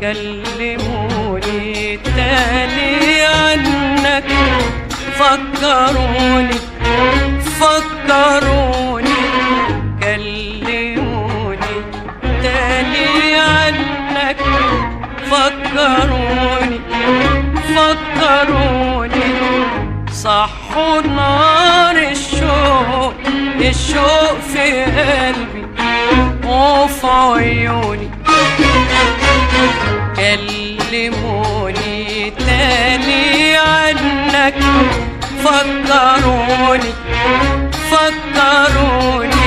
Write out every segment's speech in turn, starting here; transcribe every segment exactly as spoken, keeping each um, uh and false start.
كلموني تاني عنك، فكروني فكروني كلموني تاني عنك، فكروني فكروني صحوا نار الشوق الشوق في قلبي وفي عيوني. كلموني تاني عنك، فكروني فكروني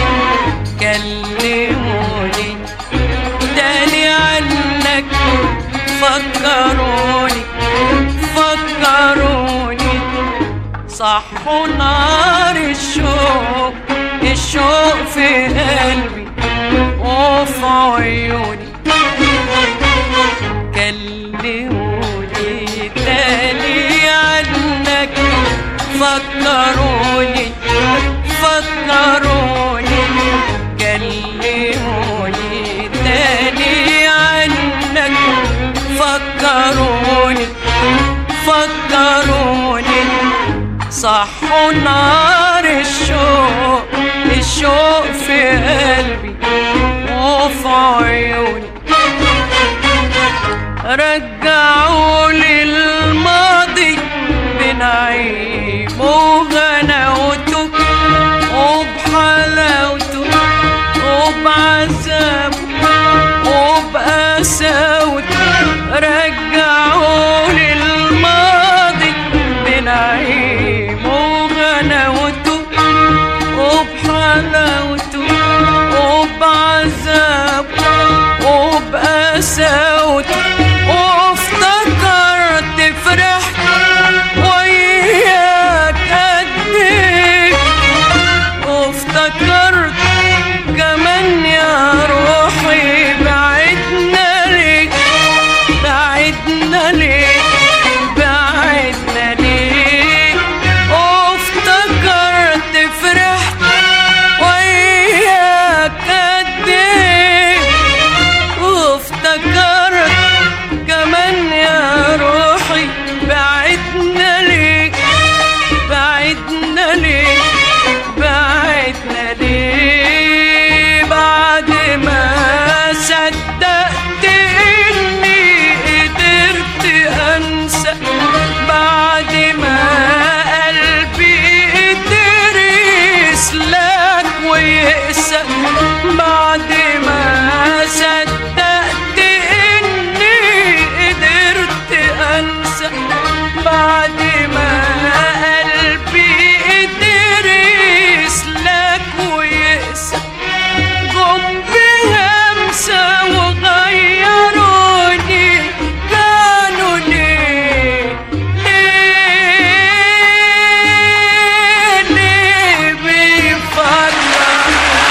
كلموني تاني عنك، فكروني فكروني صحوا نار الشوق الشوق في قلبي وفي عيوني. كلموني تاني عنك، فكروني فكروني كلموني تاني عنك، فكروني فكروني صحوا نار الشوق الشوق في قلبي وفي عيوني. رجعوا للماضي بنعيم وغناوته وبحلاوته وبعذابه وبقساوته. رجعوا للماضي بنعيم وغناوته وبحلاوته وبعذابه وبقساوته. وافتكرت فرحت وياك قد ايه، وافتكرت كمان يا روحي بعدنا ليه بعدنا ليه بعدنا ليه. وافتكرت فرحت وياك قد ايه، وافتكرت كمان يا روحي بعدنا ليه بعدنا ليه بعدنا ليه. بعد ما صدقت اني قدرت انسى، بعد ما قلبي قدر يسلك ويقسى، بعد ما صدقت اني قدرت انسى، بعد ما قلبي قدر يسلك ويقسى. جم بهمسة وغيروني، كانوا ليه ليه ليه بيفكروا.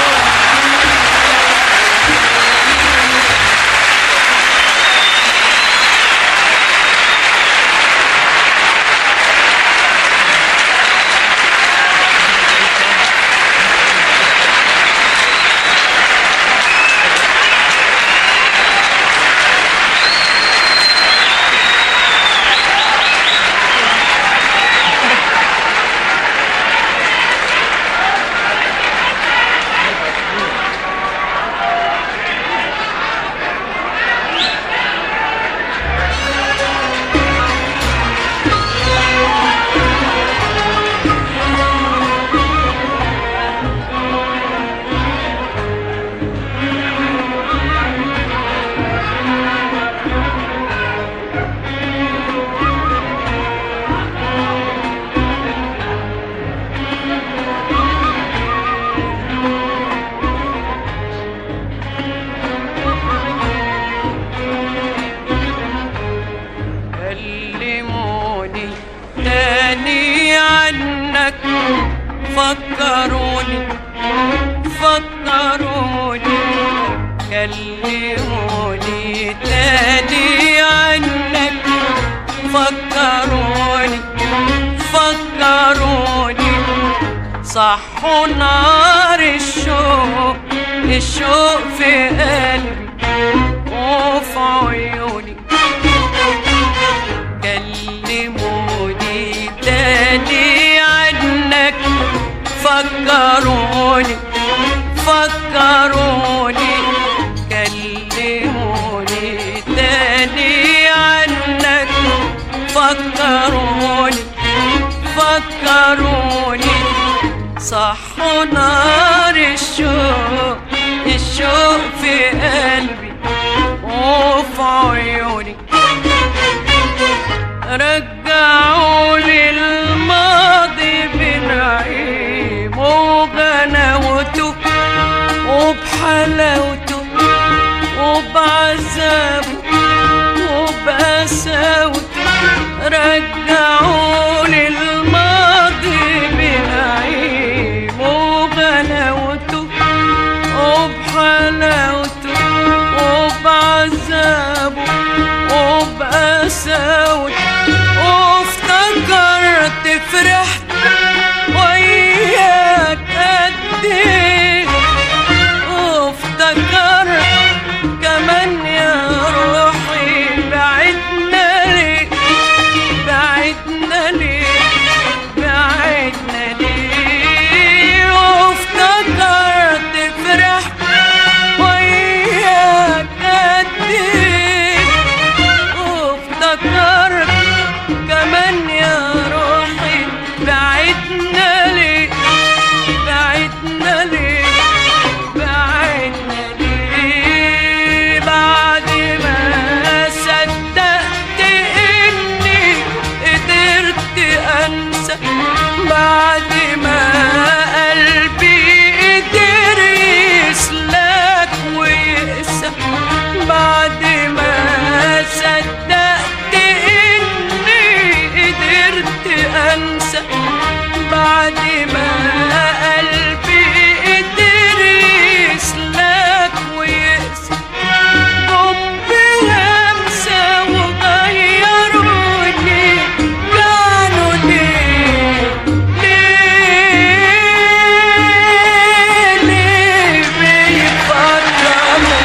فكروني فكروني كلموني تاني عنك، فكروني فكروني صحوا نار الشوق الشوق في قلبي وفي عيوني. عيوني صحوا نار الشوق، الشوق في قلبي وفي عيوني. رجعولي الماضي بنعيم وغناوته وبحلاوته وبعذابه وبقساوته. رجعولي الماضي بنعيم وغناوته وبحلاوته وبعذابه وبقساوته. وافتكرت فرحت وياك قد ايه، وافتكرت كمان يا روحي بعدنا ليه، بعدنا ليه، بعدنا ليه. وافتكرت فرحت وياك قد ايه، وافتكرت كمان يا روحي بعدنا ليه، بعدنا ليه، بعدنا ليه. بعد ما صدقت اني قدرت انسى، بعد ما قلبي قدر يسلك ويقسى، بعد ما صدقت اني قدرت انسى، بعد ما قلبي قدر يسلك ويقسى. جم بهمسة وغيروني، كانوا ليه، ليه، ليه بيفكروني.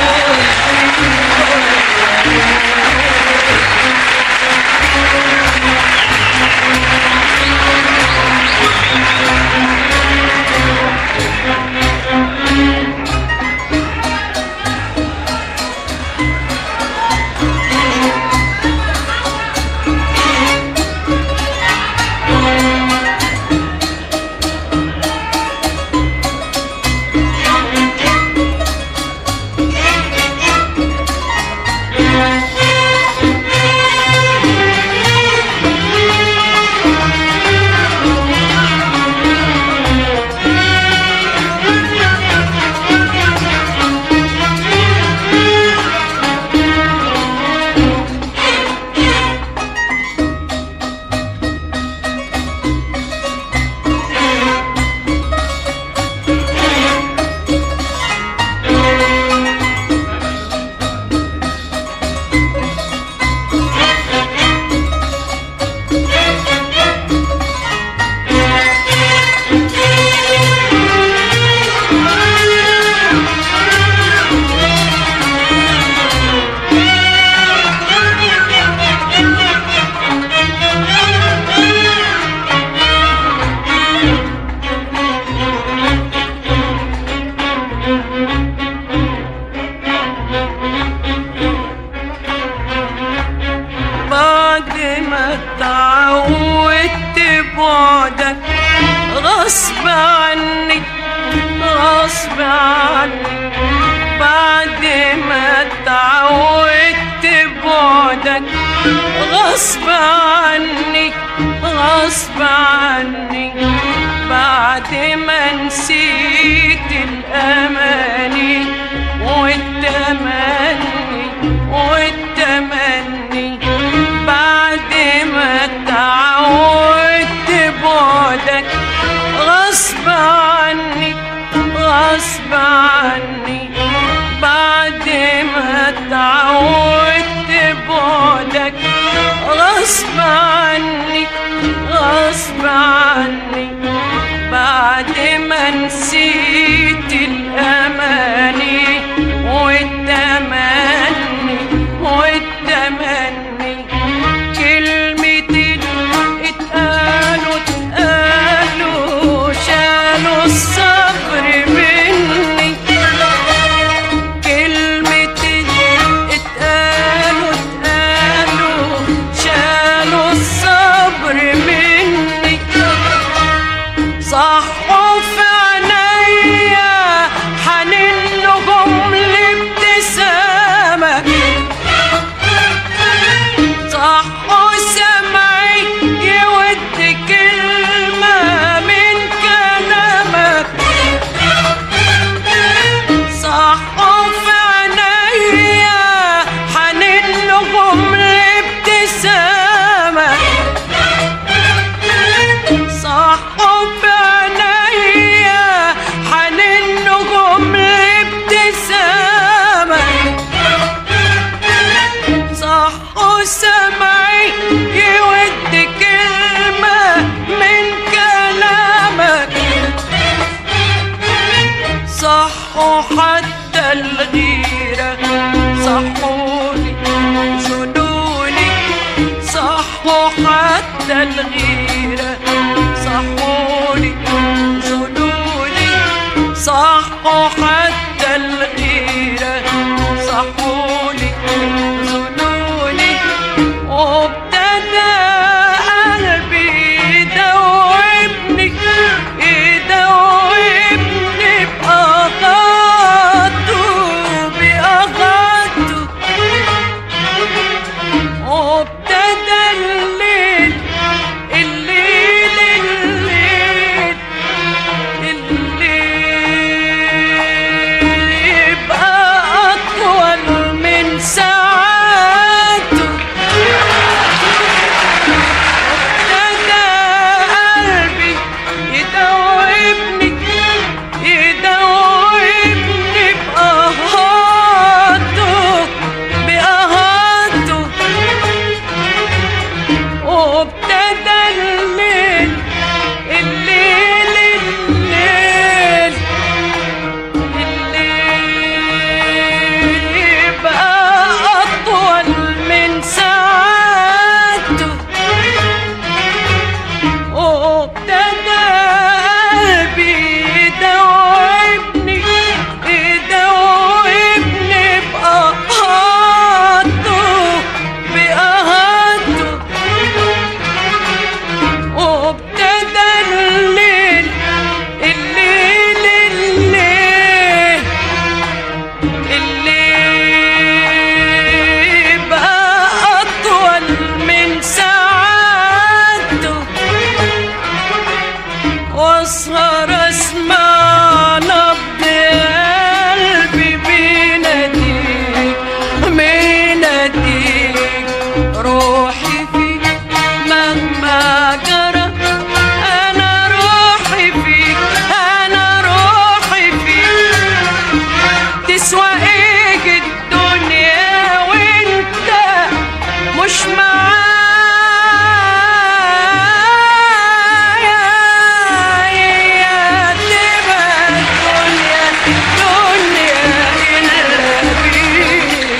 بعدك غصب عني، غصب عني. بعد ما اتعودت بعدك غصب عني، غصب عني. بعد ما نسيت الأماني والتمني والتمني، بعد ما اتعودت بعدك غصب عني، غصب عني. بعد ما اتعودت بعدك غصب عني، غصب عني. بعد ما نسيت الأماني حتى الغيرة صحوني جنوني، صحوا حتى الغيرة صحوني جنوني، صحوا حتى الغيرة صحوني جنوني. وابتدى قلبي يدوبني يدوبني بأغاته بأغاته. وابتدى الليل الليل الليل الليل يبقى أطول من ساعاته. وابتدى قلبي يدوبني يدوبني بأهاته بأهاته. وابتدى الليل الليل الليل الليل يبقى أطول من ساعاته. وابتدى قلبي يدوبني يدوبني بأهاته بأهاته. وابتدى الليل الليل الليل الليل يبقى أطول من ساعاته. واسهر اسمع نبض قلبي بيناديك بيناديك، روحي فيك مهما جرى، انا روحي فيك انا روحي فيك. تسوى ايه الدنيا وانت مش معايا، يا تبقى الدنيا دنيا إلا بيك.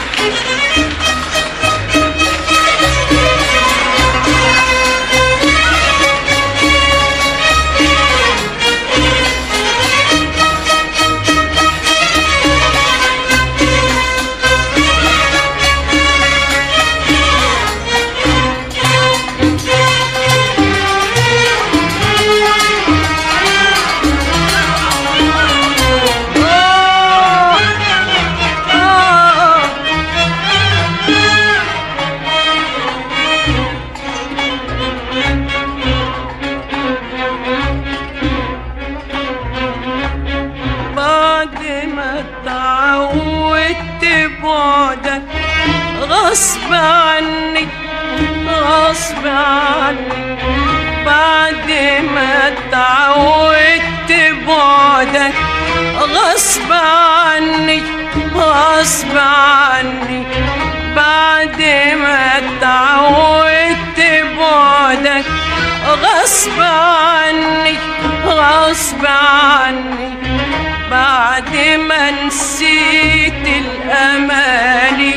بعد ما اتعودت بعدك غصب عني غصب عني، بعد ما اتعودت بعدك غصب عني غصب عني، بعد ما اتعودت بعدك غصب عني غصب عني، بعد ما نسيت الأماني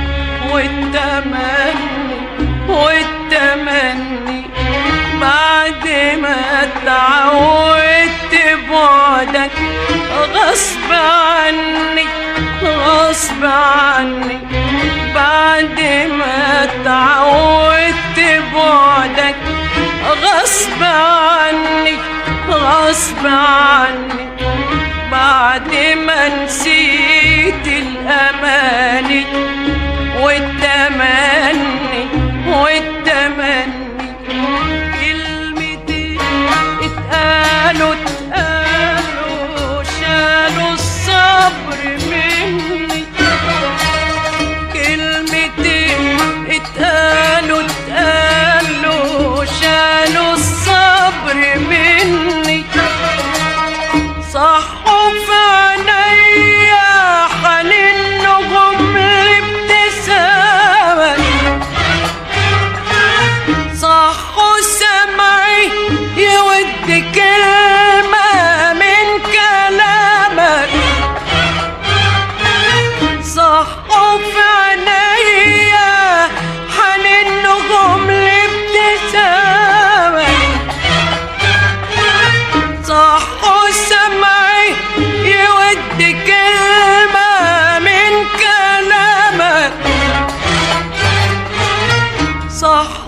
والتمني والتمني، بعد ما اتعودت بعدك غصب عني غصب عني، بعد ما اتعودت بعدك غصب عني غصب عني، بعد ما نسيت الأماني والتمني والتمني. كلمتين اتقالوا اتقالوا شالوا الصبر مني، كلمتين اتقالوا اتقالوا شالوا الصبر مني. صحوا في عينيا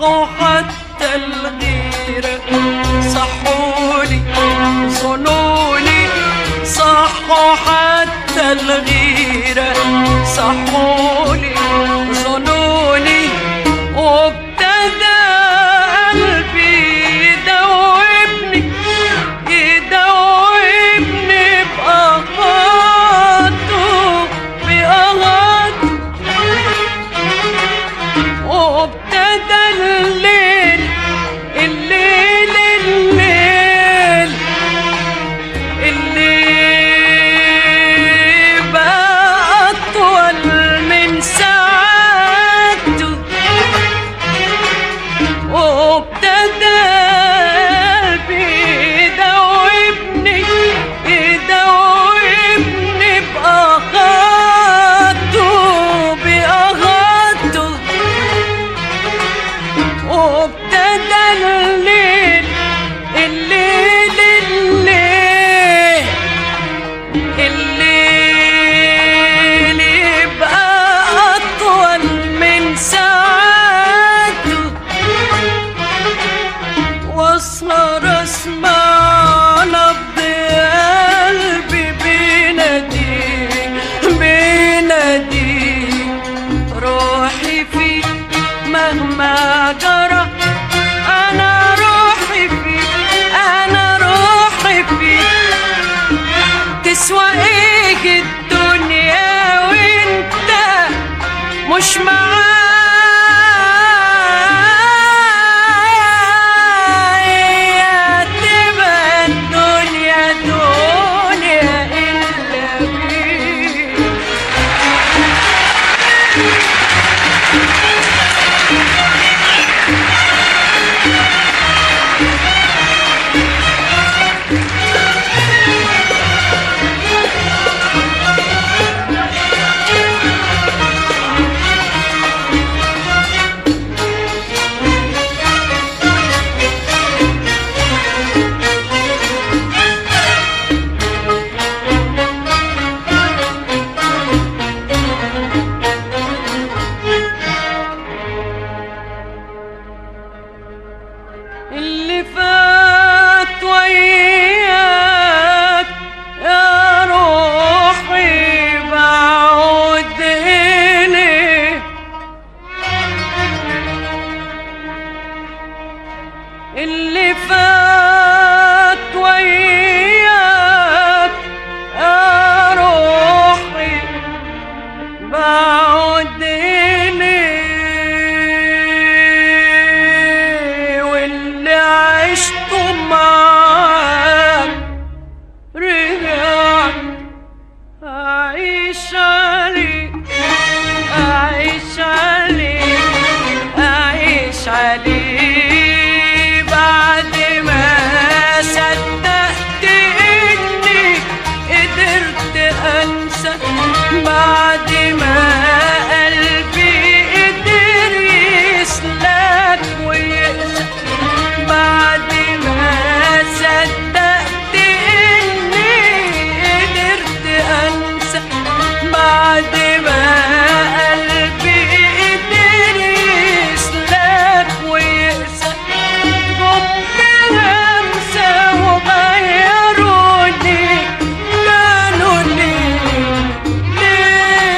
صحوا حتى الغيرة صحولي ظنوني، صحوا حتى الغيرة صحولي ظنوني، وابتدى قلبي يدوبني يدوبني بأغاته بأغاته، وابتدى الليل الليل الليل الليل بقى أطول من ساعته، وابتدى قلبي يدوبني يدوبني بأغاته بأغاته، وابتدى الليل الليل الليل الليل يبقى أطول من ساعته، واسهر اسمع نبض قلبي بيناديك بيناديك، روحي فيك مهما جرى، أنا روحي فيك أنا روحي فيك، تسوى إيه الدنيا وإنت مش معايا، تبقى الدنيا دنيا إلا بيك. اللي فات وياك يا روحي بعود إليه، اللي فات وياك يا روحي بعود إليه، واللي عشته معاك رجعت أعيش عليك أعيش عليك أعيش عليك، بعد ما صدقت إني قدرت أنسى، بعد ما قلبي قدر يسلك ويقسى، بعد ما صدقت إني قدرت أنسى، بعد ما قلبي قدر يسلك ويقسى، جم بهمسة وغيروني، كانوا ليه ليه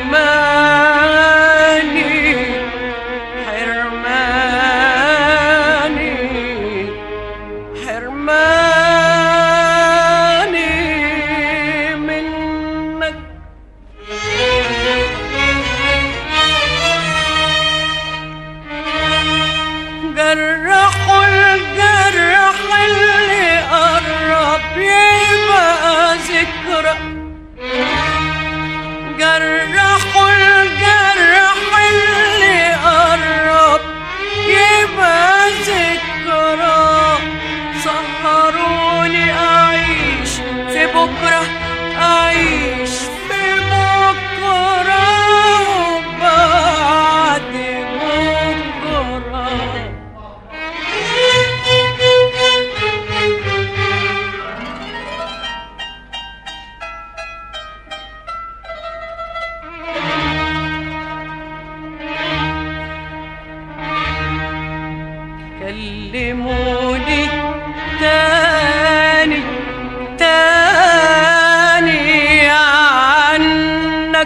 حرماني حرماني حرماني منك. جرحوا الجرح اللي قرب يبقى ذكرى، جرحوا الجرح اللي قرب يبقى ذكرى، سهروني أعيش في بكرة، أعيش في بكرة وبعد بكرة. كلموني تاني تاني عنك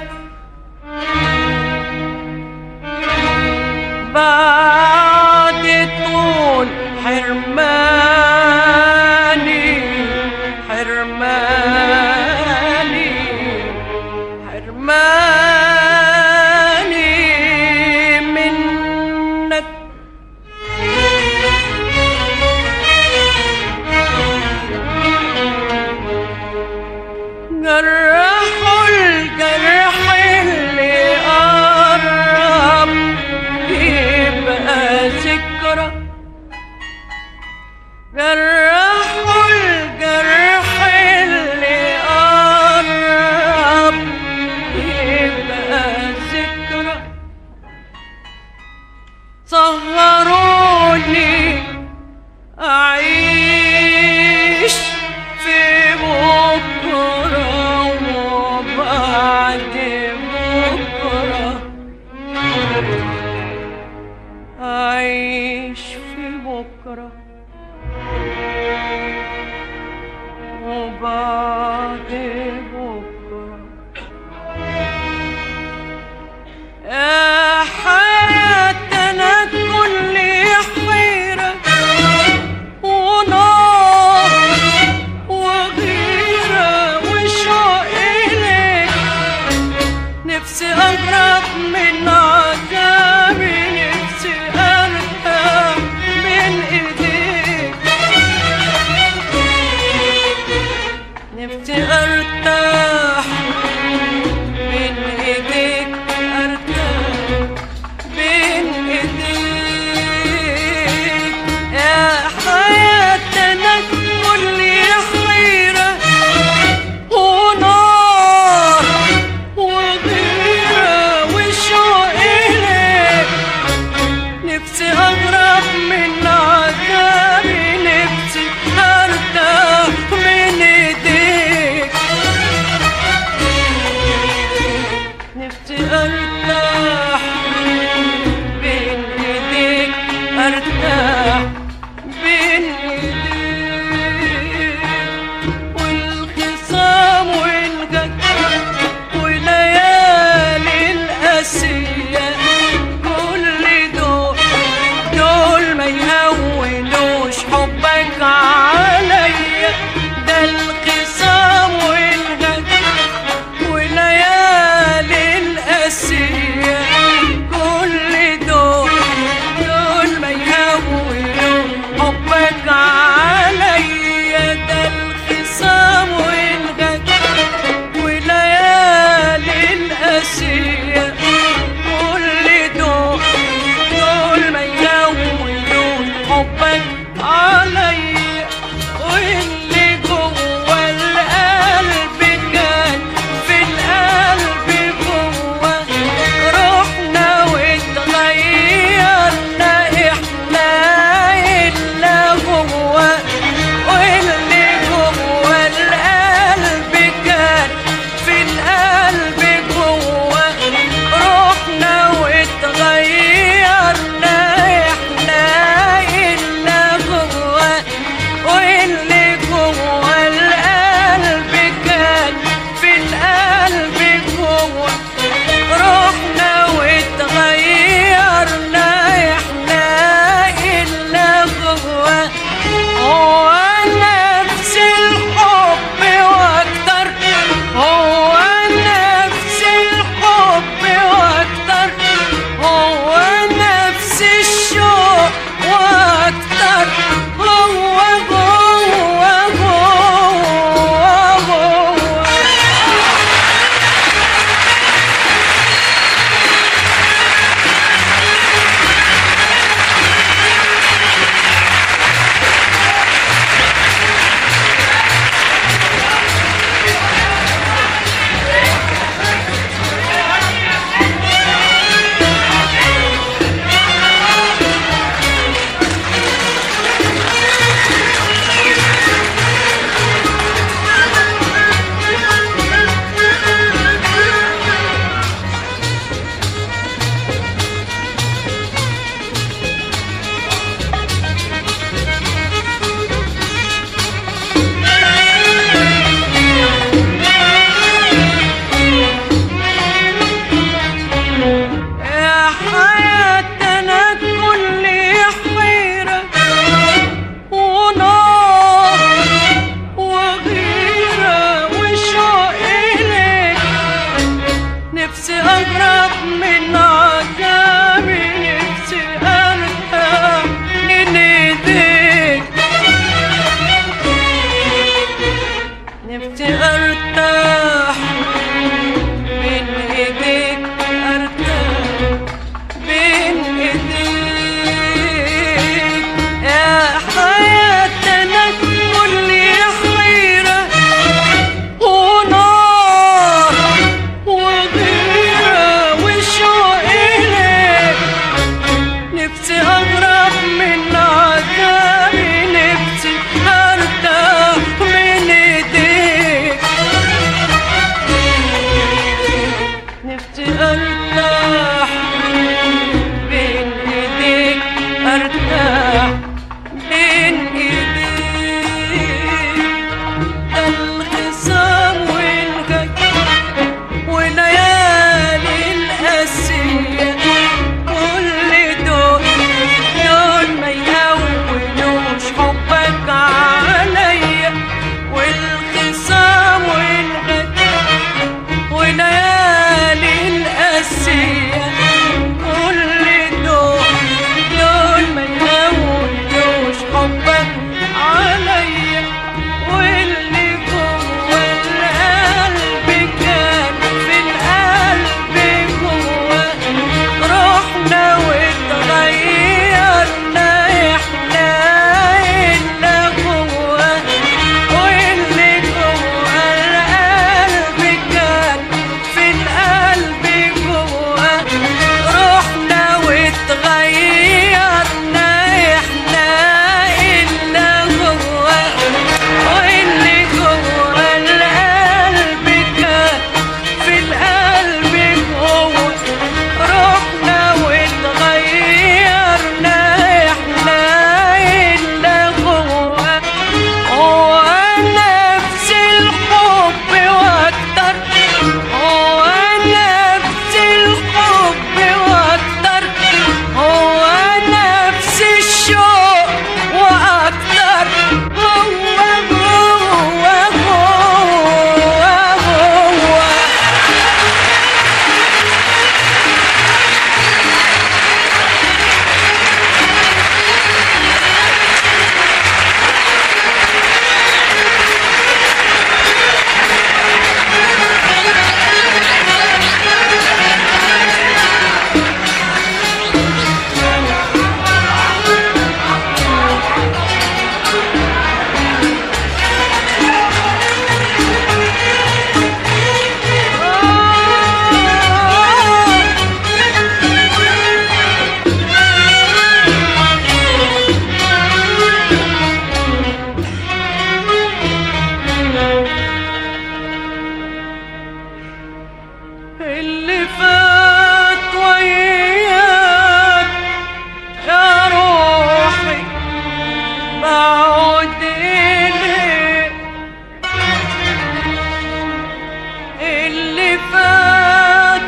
بعد طول حرماني حرماني حرماني منك. جرحوا الجرح اللي قرب يبقى ذكرى، جرحوا الجرح اللي قرب يبقى ذكرى، سهروني أعيش في بكرة وبعد بكرة، أعيش في بكرة وبعد بكرة. يا حياتنا كل حيرة ونار وغيرة وشوق إليك، نفسي أقرب من عذابي، نفسي أرتاح من إيديك، نفسي أرتاح من إيديك، أرتاح من إيديك. يا حياتنا كل حيرة ونار وغيرة وشوق إليك، نفسي أقرب من عذابي، نفسي أرتاح من إيديك، نفسي أرتاح بين إيديك، أرتاح بين إيديك. والخصام والجد وليالي القاسية كل دول دول ما يهونوش حبك عليا، ده الخصام والجد وليالي القاسية ارتاح بين ايديك، ارتاح بين ايديك. ده الخصام والجد وليالي القاسية كل دول دول ما يهونوش حبك عليا. والخصام والجد وليالي القاسية كل دول دول ما يهونوش حبك عليا. واللي جوه القلب كان في القلب جوه، رحنا واتغيرنا احنا اللي جوه. واللي جوه القلب كان في القلب جوه، رحنا واتغيرنا احنا اللي جوه. واللي جوه القلب كان في القلب جوه، رحنا واتغيرنا احنا اللي جوه. هو نفس الحب واكتر، هو نفس الحب واكتر، هو نفس الشوق واكتر. هو جوه جوه جوه. اللي فات وياك يا روحي بعود إليك. اللي فات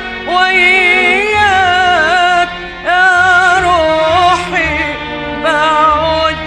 وياك يا روحي بعود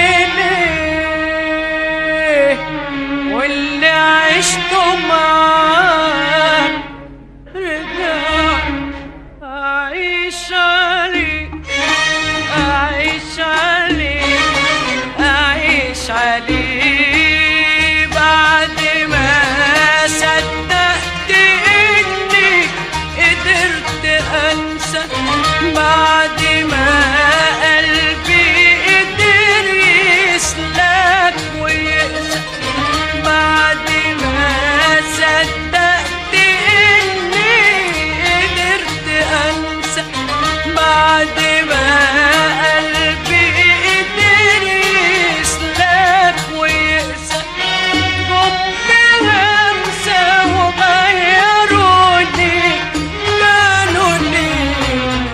إليك. واللي عشته معاك رجع أعيش عليه، أعيش عليه، أعيش عليه. بعد ما صدقت إني قدرت أنسى، بعد ما قلبي قدر يسلك ويقسى، بعد ما صدقت إني قدرت أنسى، بعد ما قلبي قدر يسلك ويقسى. جم همسة وغيروني، كانوا ليه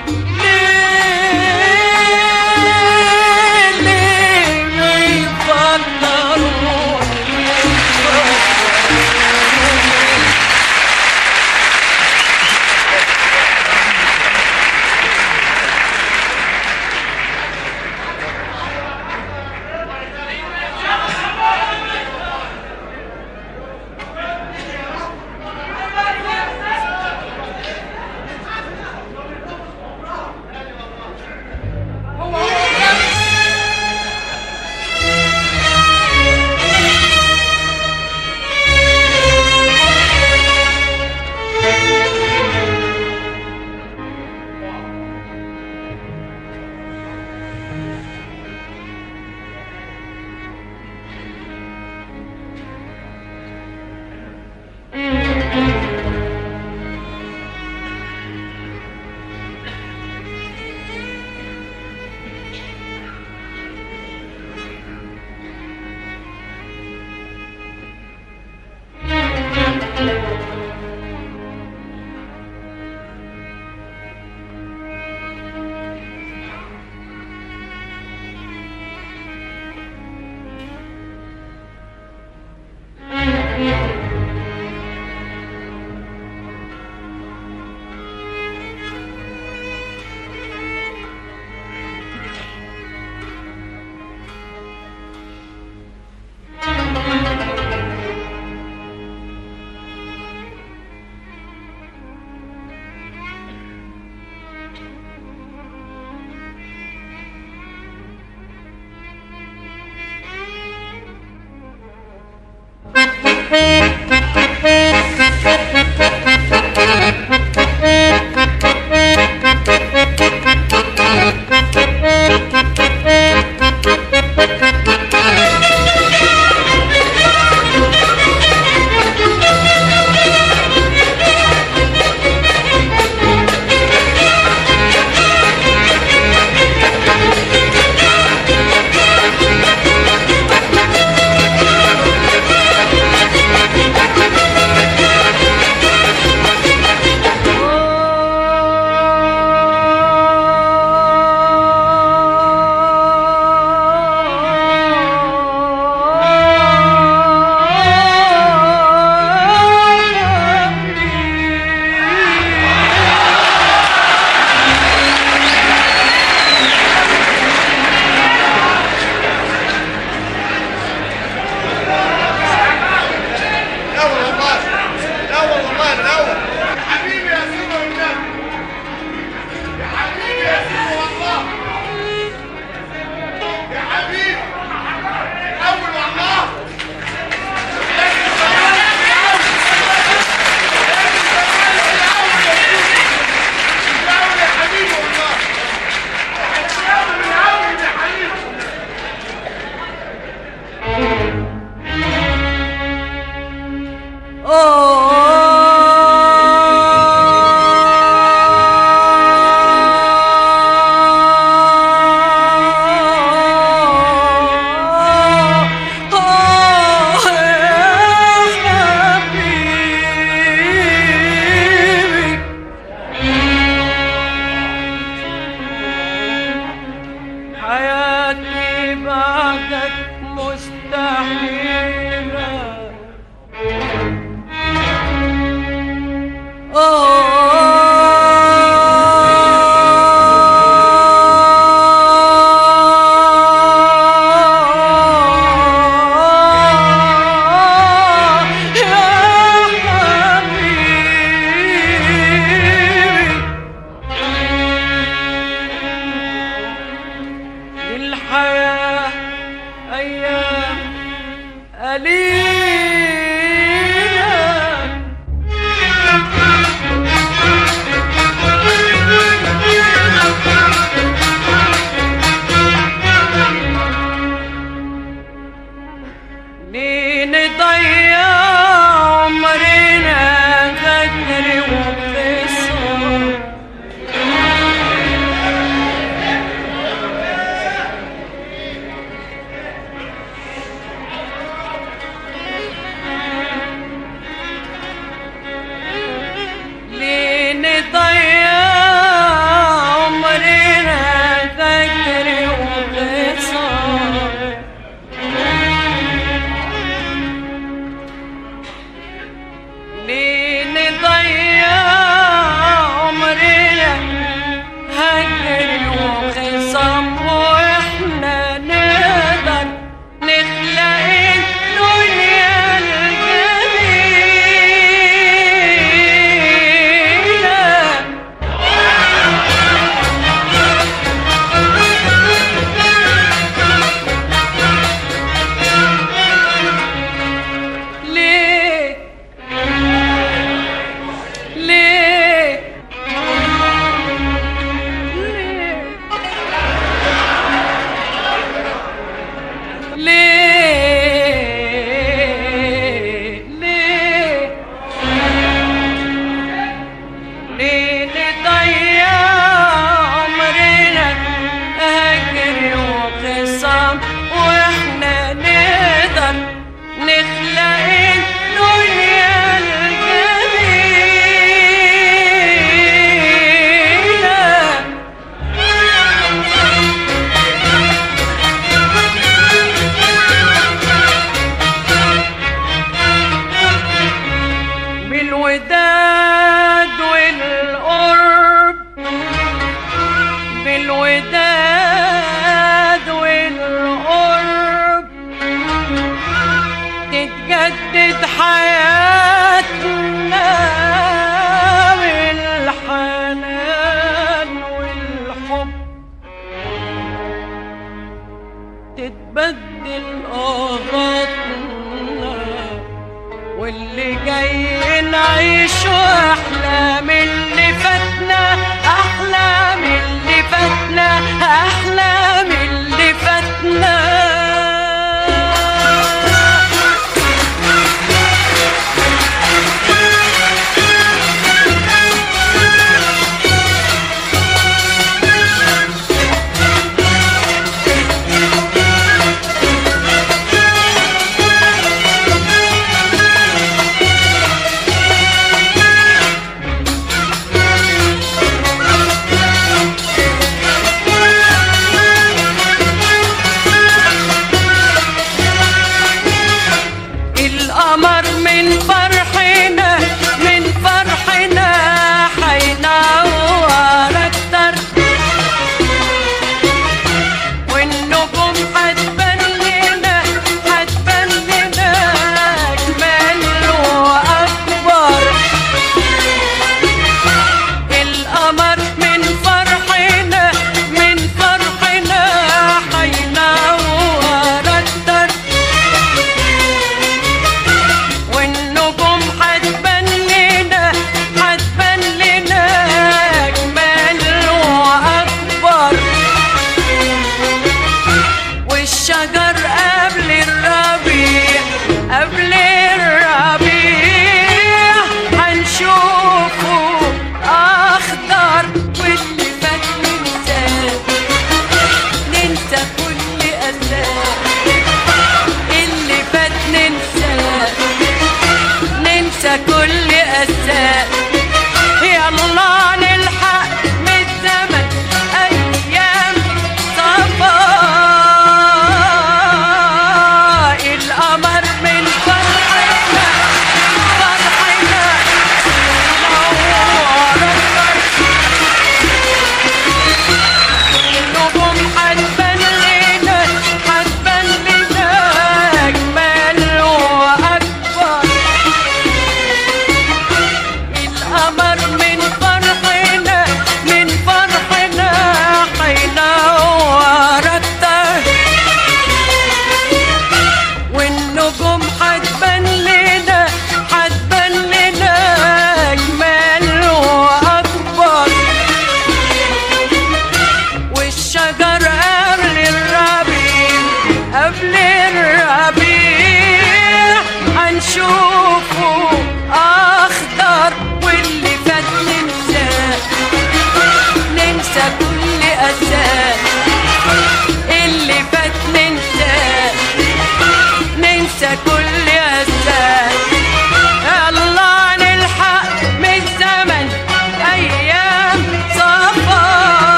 قمر